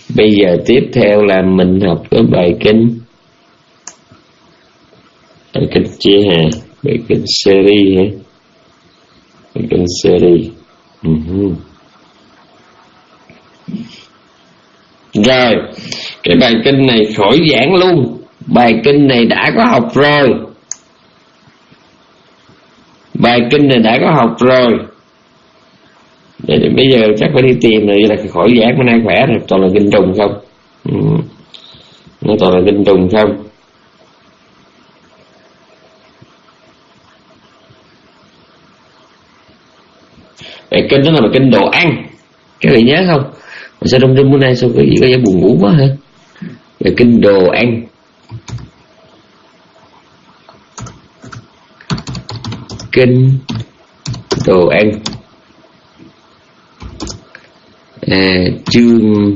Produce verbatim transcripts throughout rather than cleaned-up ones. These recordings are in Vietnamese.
Bây giờ tiếp theo là mình học cái bài kinh bài kinh chia hà, bài kinh series ha, bài kinh series. Uh-huh. Rồi, cái bài kinh này khỏi giảng luôn. Bài kinh này đã có học rồi. Bài kinh này đã có học rồi. Để, bây giờ chắc phải đi tìm rồi, là khỏi giảng bữa nay khỏe rồi. Toàn là kinh trùng không? Ừ. Nó toàn là kinh trùng không? Bài kinh đó là bài kinh đồ ăn. Các bạn nhớ không? Mà sao đông đông bữa nay sao có gì có vẻ buồn ngủ quá hả? Bài kinh đồ ăn. Kinh đồ ăn. À, chương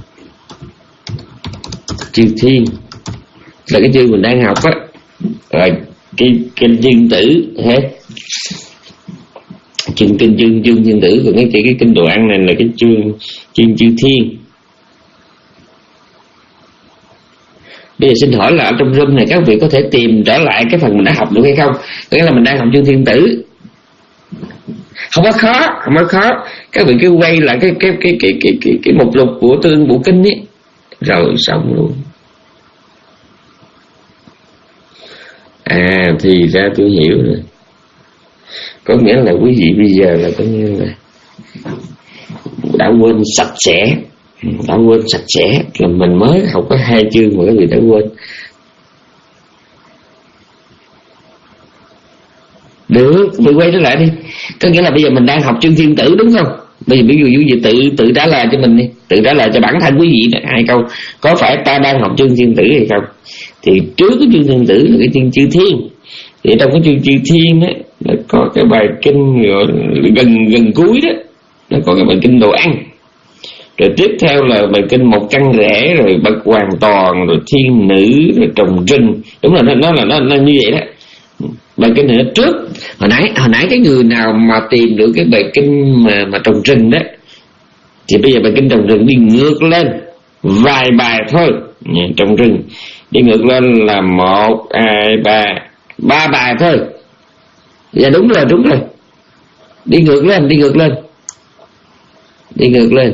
chương thiên là cái chương mình đang học á. Rồi cái kinh chương tử hết. Chương kinh chương chương chương tử, còn cái cái, cái kinh đồ ăn này là cái chương chương chư thiên. Bây giờ xin hỏi là ở trong room này các vị có thể tìm trở lại cái phần mình đã học được hay không? Nghĩa là mình đang học chương thiên tử. Không có khó, không có khó. Các vị cứ quay lại cái cái cái cái cái cái, cái mục lục của Tương Bộ Kinh ấy, rồi xong luôn. À thì ra tôi hiểu rồi. Có nghĩa là quý vị bây giờ là có nghĩa là đã quên sạch sẽ, đã quên sạch sẽ là mình mới học có hai chương mà các vị đã quên. Được, mình quay trở lại đi. Có nghĩa là bây giờ mình đang học chương thiên tử đúng không? Bây giờ ví dụ như tự tự trả lời cho mình đi, tự trả lời cho bản thân quý vị hai câu, có phải ta đang học chương thiên tử hay không? Thì trước cái chương thiên tử là cái chương chư thiên. Thì trong cái chương chư thiên á, nó có cái bài kinh gọi gần gần cuối đó, nó có cái bài kinh đồ ăn. Rồi tiếp theo là bài kinh một căn rễ, rồi bậc hoàn toàn, rồi thiên nữ, rồi trồng rừng. Đúng là nó, nó là nó, nó như vậy đó. Bài kinh này trước hồi nãy hồi nãy cái người nào mà tìm được cái bài kinh mà mà trồng rừng đó, thì bây giờ bài kinh trồng rừng đi ngược lên vài bài thôi. Trồng rừng đi ngược lên là một hai ba ba bài thôi. Dạ đúng rồi, đúng rồi. Đi ngược lên, đi ngược lên, đi ngược lên,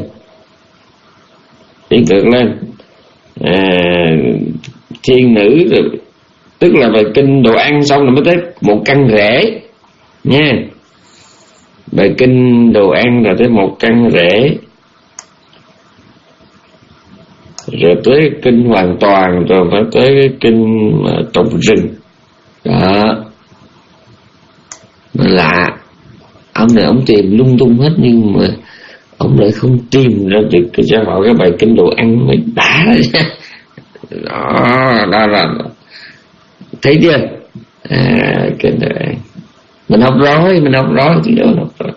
đi ngược lên. À, thiên nữ rồi, tức là bài kinh đồ ăn xong rồi mới tới một căn rễ nha. Bài kinh đồ ăn là tới một căn rễ, rồi tới kinh hoàn toàn, rồi mới tới cái kinh trồng rừng đó. Mà lạ, ông này ông tìm lung tung hết, nhưng mà ông lại không tìm ra được cho họ cái bài kinh đồ ăn mới đã đó. Đó là thấy chưa? À, kinh đồ ăn mình học rồi, mình học rồi thì đó học rồi.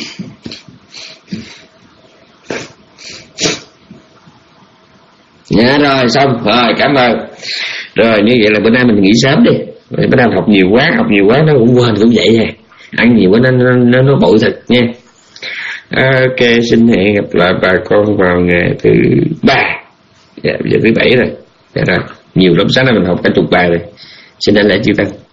Dạ rồi xong rồi, cảm ơn. Rồi như vậy là bữa nay mình nghỉ sớm đi. Bữa nay học nhiều quá, học nhiều quá nó cũng quên cũng vậy à. Ăn nhiều quá nó nó nó bội thực nha. Ok, xin hẹn gặp lại bà con vào ngày thứ ba. Dạ, giờ thứ bảy rồi. Dạ rồi, nhiều lắm, sáng nay mình học cả chục bài rồi. Xin đảnh lễ chư tăng.